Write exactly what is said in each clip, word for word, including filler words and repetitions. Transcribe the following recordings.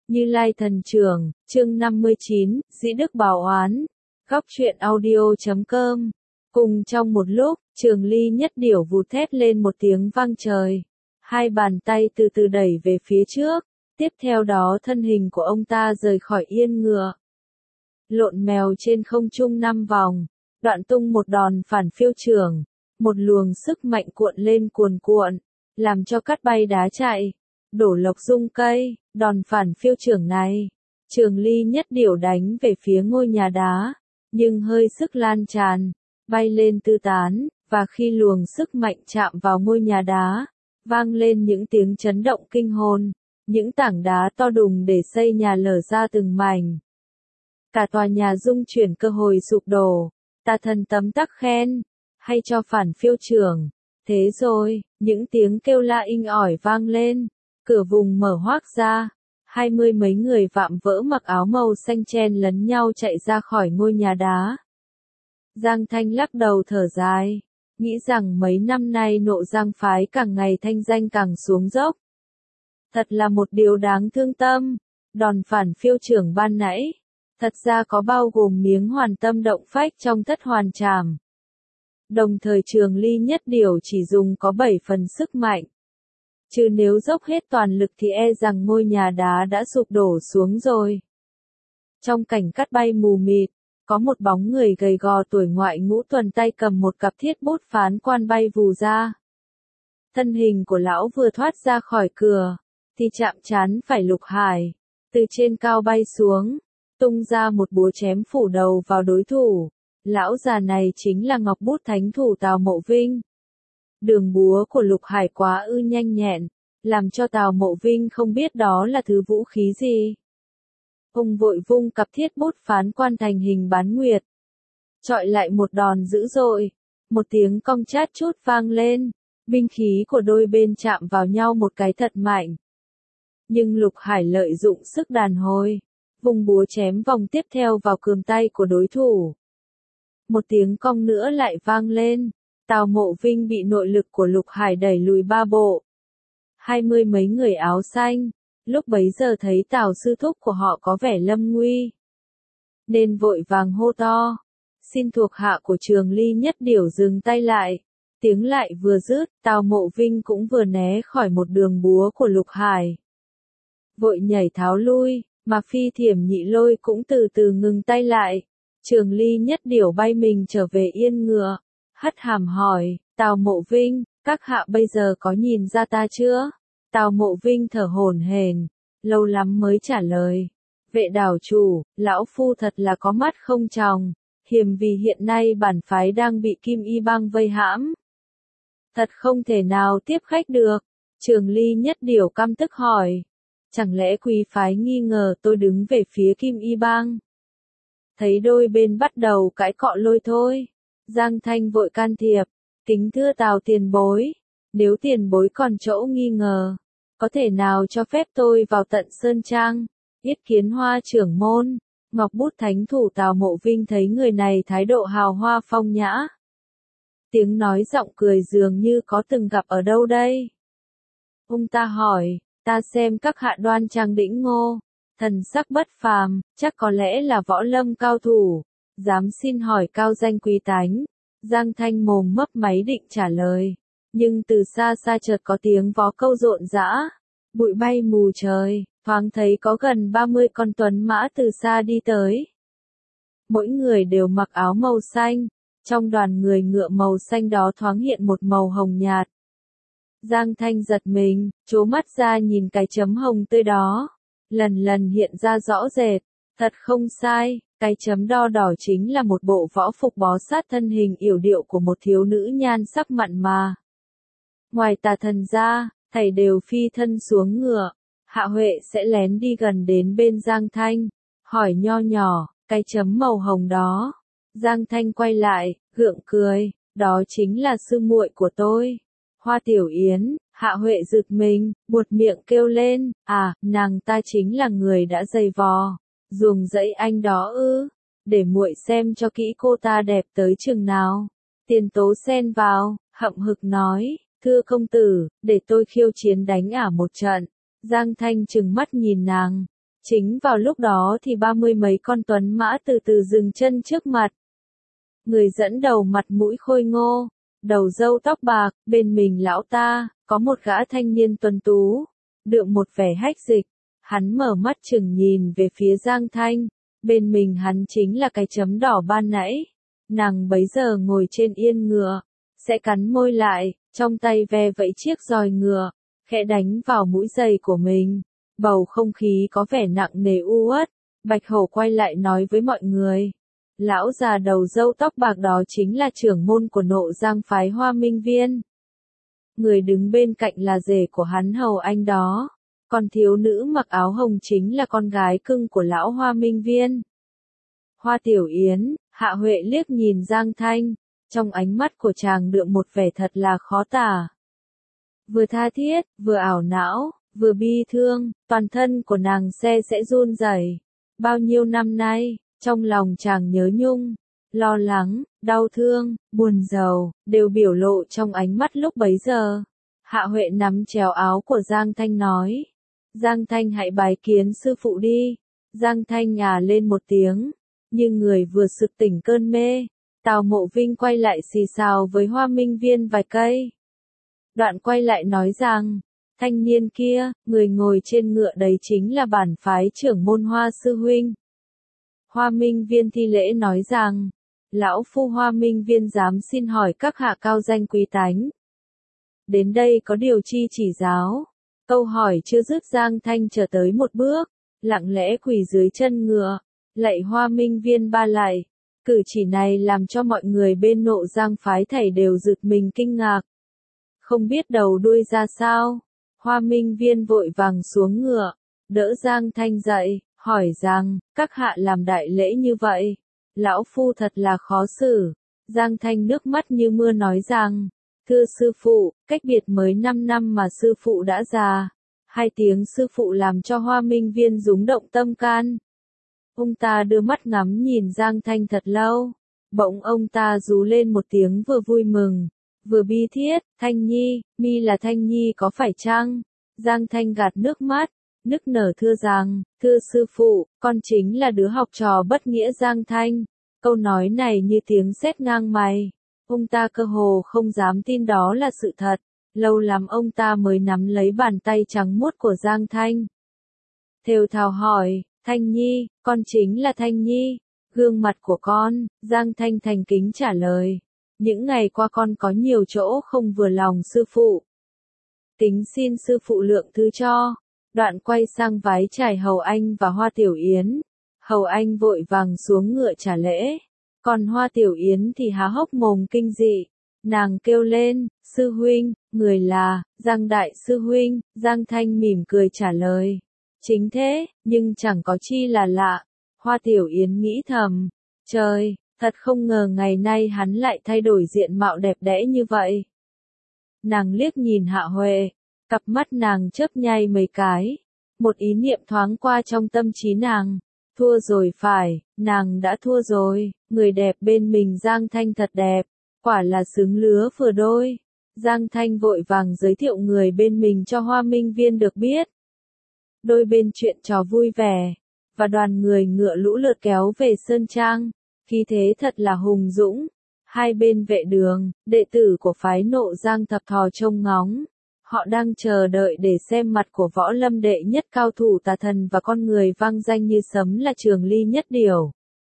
Như Lai Thần Trưởng, chương năm mươi chín, Dĩ Đức Bảo Oán, Góc truyện audio chấm com. Cùng trong một lúc, Trường Ly Nhất Điểu vụt thét lên một tiếng vang trời. Hai bàn tay từ từ đẩy về phía trước, tiếp theo đó thân hình của ông ta rời khỏi yên ngựa. Lộn mèo trên không trung năm vòng, đoạn tung một đòn phản phiêu trưởng, một luồng sức mạnh cuộn lên cuồn cuộn, làm cho cát bay đá chạy, đổ lộc rung cây. Đòn phản phiêu trưởng này, Trường Ly Nhất Điểu đánh về phía ngôi nhà đá, nhưng hơi sức lan tràn, bay lên tứ tán, và khi luồng sức mạnh chạm vào ngôi nhà đá, vang lên những tiếng chấn động kinh hồn, những tảng đá to đùng để xây nhà lở ra từng mảnh. Cả tòa nhà rung chuyển cơ hội sụp đổ, tà thần tấm tắc khen, hay cho phản phiêu trưởng. Thế rồi, những tiếng kêu la inh ỏi vang lên. Cửa vùng mở hoác ra, hai mươi mấy người vạm vỡ mặc áo màu xanh chen lấn nhau chạy ra khỏi ngôi nhà đá. Giang Thanh lắc đầu thở dài, nghĩ rằng mấy năm nay Nộ Giang phái càng ngày thanh danh càng xuống dốc. Thật là một điều đáng thương tâm, đòn phản phiêu trưởng ban nãy, thật ra có bao gồm miếng hoàn tâm động phách trong thất hoàn trảm. Đồng thời Trường Ly Nhất Điểu chỉ dùng có bảy phần sức mạnh. Chứ nếu dốc hết toàn lực thì e rằng ngôi nhà đá đã sụp đổ xuống rồi. Trong cảnh cát bay mù mịt, có một bóng người gầy gò tuổi ngoại ngũ tuần tay cầm một cặp thiết bút phán quan bay vù ra. Thân hình của lão vừa thoát ra khỏi cửa, thì chạm trán phải Lục Hải, từ trên cao bay xuống, tung ra một búa chém phủ đầu vào đối thủ. Lão già này chính là Ngọc Bút Thánh Thủ Tào Mộ Vinh. Đường búa của Lục Hải quá ư nhanh nhẹn, làm cho Tào Mộ Vinh không biết đó là thứ vũ khí gì. Ông vội vung cặp thiết bút phán quan thành hình bán nguyệt, chọi lại một đòn dữ dội, một tiếng cong chát chút vang lên, binh khí của đôi bên chạm vào nhau một cái thật mạnh. Nhưng Lục Hải lợi dụng sức đàn hồi, vùng búa chém vòng tiếp theo vào cườm tay của đối thủ. Một tiếng cong nữa lại vang lên. Tào Mộ Vinh bị nội lực của Lục Hải đẩy lùi ba bộ. Hai mươi mấy người áo xanh, lúc bấy giờ thấy Tào sư thúc của họ có vẻ lâm nguy, nên vội vàng hô to, xin thuộc hạ của Trường Ly Nhất Điểu dừng tay lại. Tiếng lại vừa dứt, Tào Mộ Vinh cũng vừa né khỏi một đường búa của Lục Hải. Vội nhảy tháo lui, mà Phi Thiểm Nhị Lôi cũng từ từ ngừng tay lại. Trường Ly Nhất Điểu bay mình trở về yên ngựa. Hất hàm hỏi, Tào Mộ Vinh, các hạ bây giờ có nhìn ra ta chưa? Tào Mộ Vinh thở hổn hển, lâu lắm mới trả lời. Vệ đảo chủ, lão phu thật là có mắt không tròng, hiềm vì hiện nay bản phái đang bị Kim Y Bang vây hãm. Thật không thể nào tiếp khách được. Trường Ly Nhất Điểu căm tức hỏi, chẳng lẽ quý phái nghi ngờ tôi đứng về phía Kim Y Bang? Thấy đôi bên bắt đầu cãi cọ lôi thôi. Giang Thanh vội can thiệp, kính thưa Tào tiền bối, nếu tiền bối còn chỗ nghi ngờ, có thể nào cho phép tôi vào tận Sơn Trang, yết kiến Hoa trưởng môn. Ngọc Bút Thánh Thủ Tào Mộ Vinh thấy người này thái độ hào hoa phong nhã. Tiếng nói giọng cười dường như có từng gặp ở đâu đây. Ông ta hỏi, ta xem các hạ đoan trang đĩnh ngô, thần sắc bất phàm, chắc có lẽ là võ lâm cao thủ. Dám xin hỏi cao danh quý tánh. Giang Thanh mồm mấp máy định trả lời, nhưng từ xa xa chợt có tiếng vó câu rộn rã, bụi bay mù trời, thoáng thấy có gần ba mươi con tuấn mã từ xa đi tới. Mỗi người đều mặc áo màu xanh, trong đoàn người ngựa màu xanh đó thoáng hiện một màu hồng nhạt. Giang Thanh giật mình, trố mắt ra nhìn cái chấm hồng tươi đó, lần lần hiện ra rõ rệt, thật không sai. Cái chấm đo đỏ chính là một bộ võ phục bó sát thân hình yểu điệu của một thiếu nữ nhan sắc mặn mà. Ngoài tà thần ra, thầy đều phi thân xuống ngựa. Hạ Huệ sẽ lén đi gần đến bên Giang Thanh, hỏi nho nhỏ, cái chấm màu hồng đó. Giang Thanh quay lại, gượng cười, đó chính là sư muội của tôi, Hoa Tiểu Yến. Hạ Huệ giật mình, buột miệng kêu lên, à, nàng ta chính là người đã giày vò ruồng dẫy anh đó ư? Để muội xem cho kỹ cô ta đẹp tới chừng nào. Tiền Tố xen vào, hậm hực nói, thưa công tử, để tôi khiêu chiến đánh ả một trận. Giang Thanh trừng mắt nhìn nàng, Chính vào lúc đó thì ba mươi mấy con tuấn mã từ từ dừng chân trước mặt. Người dẫn đầu mặt mũi khôi ngô, đầu râu tóc bạc, bên mình lão ta, có một gã thanh niên tuấn tú, đượm một vẻ hách dịch. Hắn mở mắt chừng nhìn về phía Giang Thanh, bên mình hắn chính là cái chấm đỏ ban nãy. Nàng bấy giờ ngồi trên yên ngựa, sẽ cắn môi lại, trong tay ve vẫy chiếc roi ngựa, khẽ đánh vào mũi giày của mình. Bầu không khí có vẻ nặng nề u uất. Bạch Hổ quay lại nói với mọi người. Lão già đầu râu tóc bạc đó chính là trưởng môn của Nộ Giang phái Hoa Minh Viên. Người đứng bên cạnh là rể của hắn Hầu Anh đó. Còn thiếu nữ mặc áo hồng chính là con gái cưng của lão Hoa Minh Viên. Hoa Tiểu Yến, Hạ Huệ liếc nhìn Giang Thanh, trong ánh mắt của chàng đượm một vẻ thật là khó tả. Vừa tha thiết, vừa ảo não, vừa bi thương, toàn thân của nàng se sẽ run rẩy. Bao nhiêu năm nay, trong lòng chàng nhớ nhung, lo lắng, đau thương, buồn rầu, đều biểu lộ trong ánh mắt lúc bấy giờ. Hạ Huệ nắm chéo áo của Giang Thanh nói. Giang Thanh hãy bái kiến sư phụ đi. Giang Thanh à lên một tiếng, nhưng người vừa sực tỉnh cơn mê. Tào Mộ Vinh quay lại xì xào với Hoa Minh Viên vài cây. Đoạn quay lại nói rằng, thanh niên kia, người ngồi trên ngựa đấy chính là bản phái trưởng môn Hoa sư huynh. Hoa Minh Viên thi lễ nói rằng, lão phu Hoa Minh Viên dám xin hỏi các hạ cao danh quý tánh. Đến đây có điều chi chỉ giáo. Câu hỏi chưa dứt Giang Thanh trở tới một bước, lặng lẽ quỳ dưới chân ngựa, lạy Hoa Minh Viên ba lạy. Cử chỉ này làm cho mọi người bên Nộ Giang phái thảy đều giật mình kinh ngạc. Không biết đầu đuôi ra sao, Hoa Minh Viên vội vàng xuống ngựa, đỡ Giang Thanh dậy, hỏi rằng, các hạ làm đại lễ như vậy, lão phu thật là khó xử. Giang Thanh nước mắt như mưa nói rằng, thưa sư phụ, cách biệt mới năm năm mà sư phụ đã già. Hai tiếng sư phụ làm cho Hoa Minh Viên rúng động tâm can. Ông ta đưa mắt ngắm nhìn Giang Thanh thật lâu, bỗng ông ta rú lên một tiếng vừa vui mừng, vừa bi thiết, Thanh Nhi, mi là Thanh Nhi có phải chăng? Giang Thanh gạt nước mắt, nức nở thưa rằng, thưa sư phụ, con chính là đứa học trò bất nghĩa Giang Thanh. Câu nói này như tiếng sét ngang mày. Ông ta cơ hồ không dám tin đó là sự thật. Lâu lắm ông ta mới nắm lấy bàn tay trắng muốt của Giang Thanh. Thều thào hỏi, Thanh Nhi, con chính là Thanh Nhi. Gương mặt của con, Giang Thanh thành kính trả lời. Những ngày qua con có nhiều chỗ không vừa lòng sư phụ. Kính xin sư phụ lượng thứ cho. Đoạn quay sang vái chải Hầu Anh và Hoa Tiểu Yến. Hầu Anh vội vàng xuống ngựa trả lễ. Còn Hoa Tiểu Yến thì há hốc mồm kinh dị. Nàng kêu lên, sư huynh, người là, Giang Đại sư huynh. Giang Thanh mỉm cười trả lời. Chính thế, nhưng chẳng có chi là lạ. Hoa Tiểu Yến nghĩ thầm, trời, thật không ngờ ngày nay hắn lại thay đổi diện mạo đẹp đẽ như vậy. Nàng liếc nhìn Hạ Huệ, cặp mắt nàng chớp nhay mấy cái. Một ý niệm thoáng qua trong tâm trí nàng. Thua rồi phải, nàng đã thua rồi, người đẹp bên mình Giang Thanh thật đẹp, quả là xứng lứa vừa đôi. Giang Thanh vội vàng giới thiệu người bên mình cho Hoa Minh Viên được biết. Đôi bên chuyện trò vui vẻ, và đoàn người ngựa lũ lượt kéo về Sơn Trang, khí thế thật là hùng dũng. Hai bên vệ đường, đệ tử của phái Nộ Giang thập thò trông ngóng. Họ đang chờ đợi để xem mặt của võ lâm đệ nhất cao thủ tà thần và con người vang danh như sấm là Trường Ly Nhất Điểu.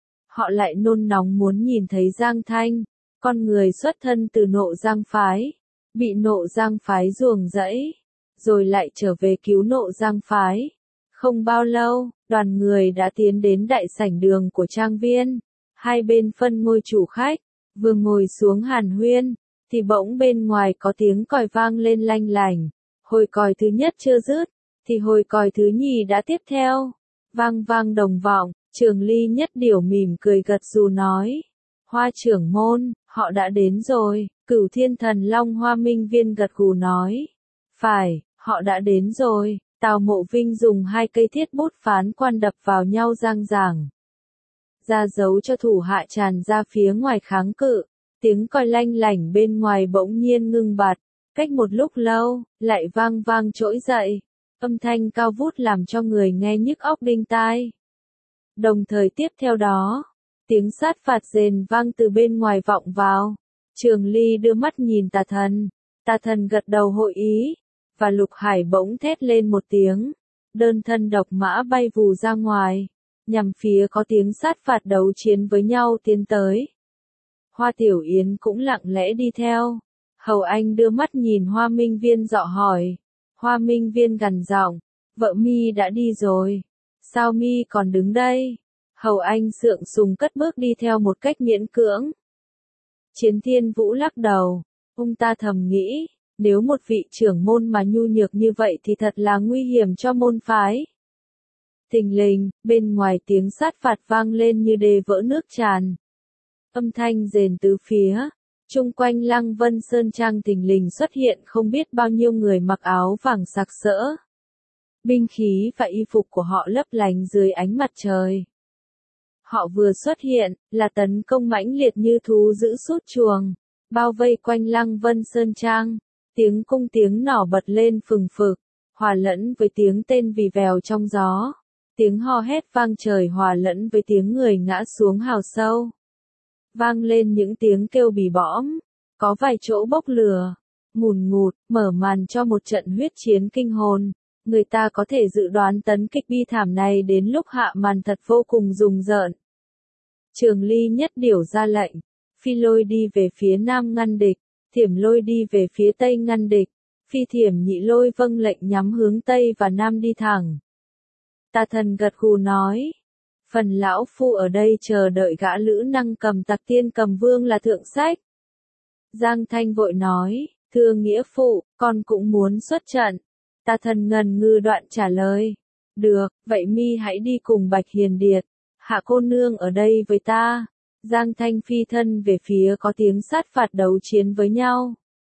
Họ lại nôn nóng muốn nhìn thấy Giang Thanh, con người xuất thân từ Nộ Giang phái, bị Nộ Giang phái ruồng rẫy, rồi lại trở về cứu Nộ Giang phái. Không bao lâu, đoàn người đã tiến đến đại sảnh đường của trang viên, hai bên phân ngôi chủ khách, vừa ngồi xuống hàn huyên, thì bỗng bên ngoài có tiếng còi vang lên lanh lảnh. Hồi còi thứ nhất chưa dứt, thì hồi còi thứ nhì đã tiếp theo. Vang vang đồng vọng, Trường Ly Nhất Điểu mỉm cười gật gù nói. Hoa trưởng môn, họ đã đến rồi. Cửu Thiên Thần Long Hoa Minh Viên gật gù nói. Phải, họ đã đến rồi. Tào Mộ Vinh dùng hai cây thiết bút phán quan đập vào nhau giang giảng. Ra dấu cho thủ hạ tràn ra phía ngoài kháng cự. Tiếng còi lanh lảnh bên ngoài bỗng nhiên ngưng bặt, cách một lúc lâu, lại vang vang trỗi dậy. Âm thanh cao vút làm cho người nghe nhức óc đinh tai. Đồng thời tiếp theo đó, tiếng sát phạt rền vang từ bên ngoài vọng vào. Trường Ly đưa mắt nhìn Tà Thần, Tà Thần gật đầu hội ý, và Lục Hải bỗng thét lên một tiếng, đơn thân độc mã bay vù ra ngoài, nhằm phía có tiếng sát phạt đấu chiến với nhau tiến tới. Hoa Tiểu Yến cũng lặng lẽ đi theo. Hầu Anh đưa mắt nhìn Hoa Minh Viên dọ hỏi. Hoa Minh Viên gằn giọng, vợ mi đã đi rồi, sao mi còn đứng đây? Hầu Anh sượng sùng cất bước đi theo một cách miễn cưỡng. Chiến Thiên Vũ lắc đầu, ông ta thầm nghĩ, nếu một vị trưởng môn mà nhu nhược như vậy thì thật là nguy hiểm cho môn phái. Thình lình, bên ngoài tiếng sát phạt vang lên như đê vỡ nước tràn. Âm thanh rền tứ phía, chung quanh Lăng Vân Sơn Trang thình lình xuất hiện không biết bao nhiêu người mặc áo vàng sặc sỡ. Binh khí và y phục của họ lấp lánh dưới ánh mặt trời. Họ vừa xuất hiện, là tấn công mãnh liệt như thú dữ sút chuồng, bao vây quanh Lăng Vân Sơn Trang. Tiếng cung tiếng nỏ bật lên phừng phực, hòa lẫn với tiếng tên vì vèo trong gió. Tiếng hò hét vang trời hòa lẫn với tiếng người ngã xuống hào sâu. Vang lên những tiếng kêu bì bõm, có vài chỗ bốc lửa, ngùn ngụt, mở màn cho một trận huyết chiến kinh hồn. Người ta có thể dự đoán tấn kích bi thảm này đến lúc hạ màn thật vô cùng rùng rợn. Trường Ly nhất điều ra lệnh, Phi Lôi đi về phía nam ngăn địch, Thiểm Lôi đi về phía tây ngăn địch, Phi Thiểm Nhị Lôi vâng lệnh nhắm hướng tây và nam đi thẳng. Tà Thần gật gù nói, phần lão phu ở đây chờ đợi gã lữ năng cầm tặc tiên cầm vương là thượng sách. Giang Thanh vội nói, thưa nghĩa phụ, con cũng muốn xuất trận. Tà Thần ngần ngừ đoạn trả lời, được, vậy mi hãy đi cùng Bạch Hiền Điệt, Hạ cô nương ở đây với ta. Giang Thanh phi thân về phía có tiếng sát phạt đấu chiến với nhau.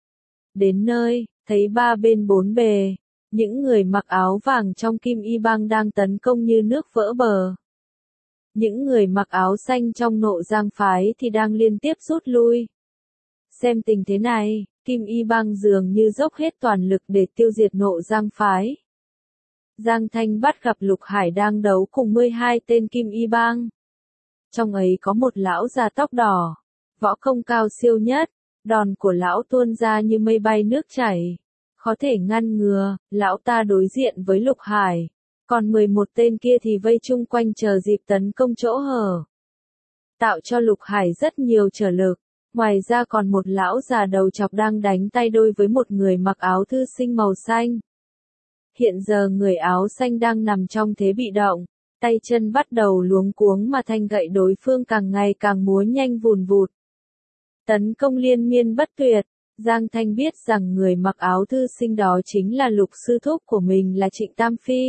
Đến nơi, thấy ba bên bốn bề, những người mặc áo vàng trong Kim Y Bang đang tấn công như nước vỡ bờ. Những người mặc áo xanh trong Nộ Giang phái thì đang liên tiếp rút lui. Xem tình thế này, Kim Y Bang dường như dốc hết toàn lực để tiêu diệt Nộ Giang phái. Giang Thanh bắt gặp Lục Hải đang đấu cùng mười hai tên Kim Y Bang. Trong ấy có một lão già tóc đỏ, võ công cao siêu nhất, đòn của lão tuôn ra như mây bay nước chảy, khó thể ngăn ngừa. Lão ta đối diện với Lục Hải, còn mười một tên kia thì vây chung quanh chờ dịp tấn công chỗ hở, tạo cho Lục Hải rất nhiều trở lực. Ngoài ra còn một lão già đầu chọc đang đánh tay đôi với một người mặc áo thư sinh màu xanh. Hiện giờ người áo xanh đang nằm trong thế bị động, tay chân bắt đầu luống cuống mà thanh gậy đối phương càng ngày càng múa nhanh vùn vụt. Tấn công liên miên bất tuyệt, Giang Thanh biết rằng người mặc áo thư sinh đó chính là Lục sư thúc của mình là Trịnh Tam Phi.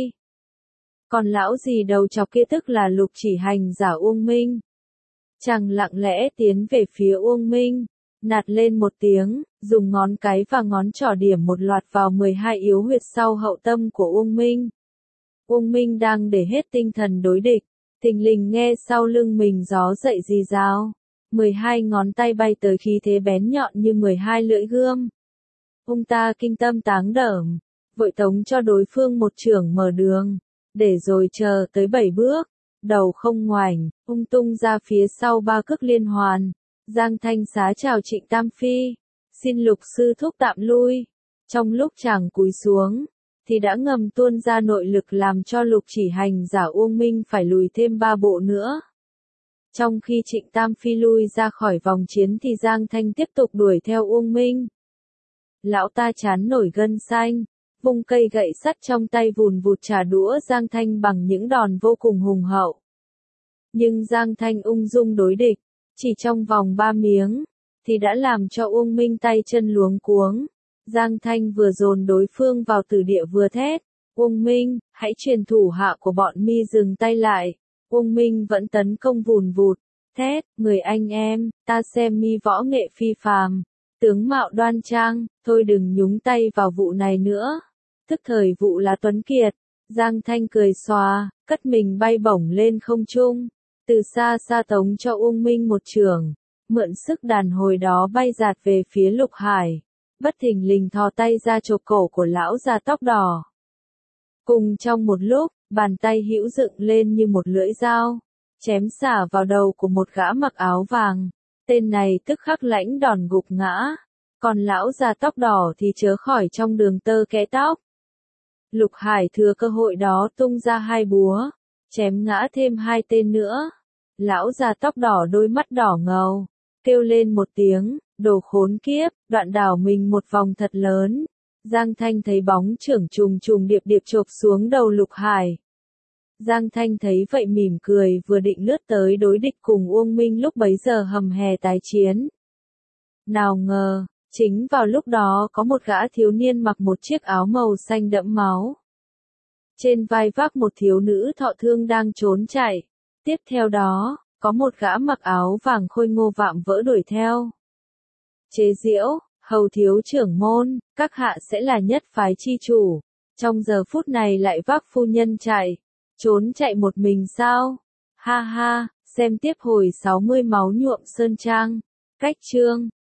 Còn lão gì đầu chọc kia tức là Lục chỉ hành giả Uông Minh. Chàng lặng lẽ tiến về phía Uông Minh, nạt lên một tiếng, dùng ngón cái và ngón trỏ điểm một loạt vào mười hai yếu huyệt sau hậu tâm của Uông Minh. Uông Minh đang để hết tinh thần đối địch, thình lình nghe sau lưng mình gió dậy rì rào. mười hai ngón tay bay tới khí thế bén nhọn như mười hai lưỡi gươm. Ông ta kinh tâm táng đởm, vội tống cho đối phương một chưởng mở đường, để rồi chờ tới bảy bước, đầu không ngoảnh, ung tung ra phía sau ba cước liên hoàn. Giang Thanh xá chào Trịnh Tam Phi, xin Lục sư thúc tạm lui. Trong lúc chàng cúi xuống, thì đã ngầm tuôn ra nội lực làm cho Lục chỉ hành giả Uông Minh phải lùi thêm ba bộ nữa. Trong khi Trịnh Tam Phi lui ra khỏi vòng chiến thì Giang Thanh tiếp tục đuổi theo Uông Minh. Lão ta chán nổi gân xanh, vung cây gậy sắt trong tay vùn vụt trả đũa Giang Thanh bằng những đòn vô cùng hùng hậu. Nhưng Giang Thanh ung dung đối địch, chỉ trong vòng ba miếng, thì đã làm cho Uông Minh tay chân luống cuống. Giang Thanh vừa dồn đối phương vào tử địa vừa thét, Uông Minh, hãy truyền thủ hạ của bọn mi dừng tay lại. Uông Minh vẫn tấn công vùn vụt, thét, người anh em, ta xem mi võ nghệ phi phàm, tướng mạo đoan trang, thôi đừng nhúng tay vào vụ này nữa. Tức thời vụ là Tuấn Kiệt, Giang Thanh cười xòa, cất mình bay bổng lên không trung, từ xa xa tống cho Uông Minh một chưởng, mượn sức đàn hồi đó bay giạt về phía Lục Hải, bất thình lình thò tay ra chộp cổ của lão già tóc đỏ. Cùng trong một lúc, bàn tay hữu dựng lên như một lưỡi dao, chém xả vào đầu của một gã mặc áo vàng. Tên này tức khắc lãnh đòn gục ngã, còn lão già tóc đỏ thì chớ khỏi trong đường tơ kẽ tóc. Lục Hải thừa cơ hội đó tung ra hai búa, chém ngã thêm hai tên nữa. Lão già tóc đỏ đôi mắt đỏ ngầu, kêu lên một tiếng, đồ khốn kiếp, đoạn đảo mình một vòng thật lớn. Giang Thanh thấy bóng trưởng trùng trùng điệp điệp chộp xuống đầu Lục Hải. Giang Thanh thấy vậy mỉm cười, vừa định lướt tới đối địch cùng Uông Minh lúc bấy giờ hầm hè tái chiến. Nào ngờ, chính vào lúc đó có một gã thiếu niên mặc một chiếc áo màu xanh đẫm máu. Trên vai vác một thiếu nữ thọ thương đang trốn chạy. Tiếp theo đó, có một gã mặc áo vàng khôi ngô vạm vỡ đuổi theo. Chế giễu, hầu thiếu trưởng môn, các hạ sẽ là nhất phái chi chủ. Trong giờ phút này lại vác phu nhân chạy. Trốn chạy một mình sao? Ha ha, xem tiếp hồi sáu mươi máu nhuộm sơn trang. Cách chương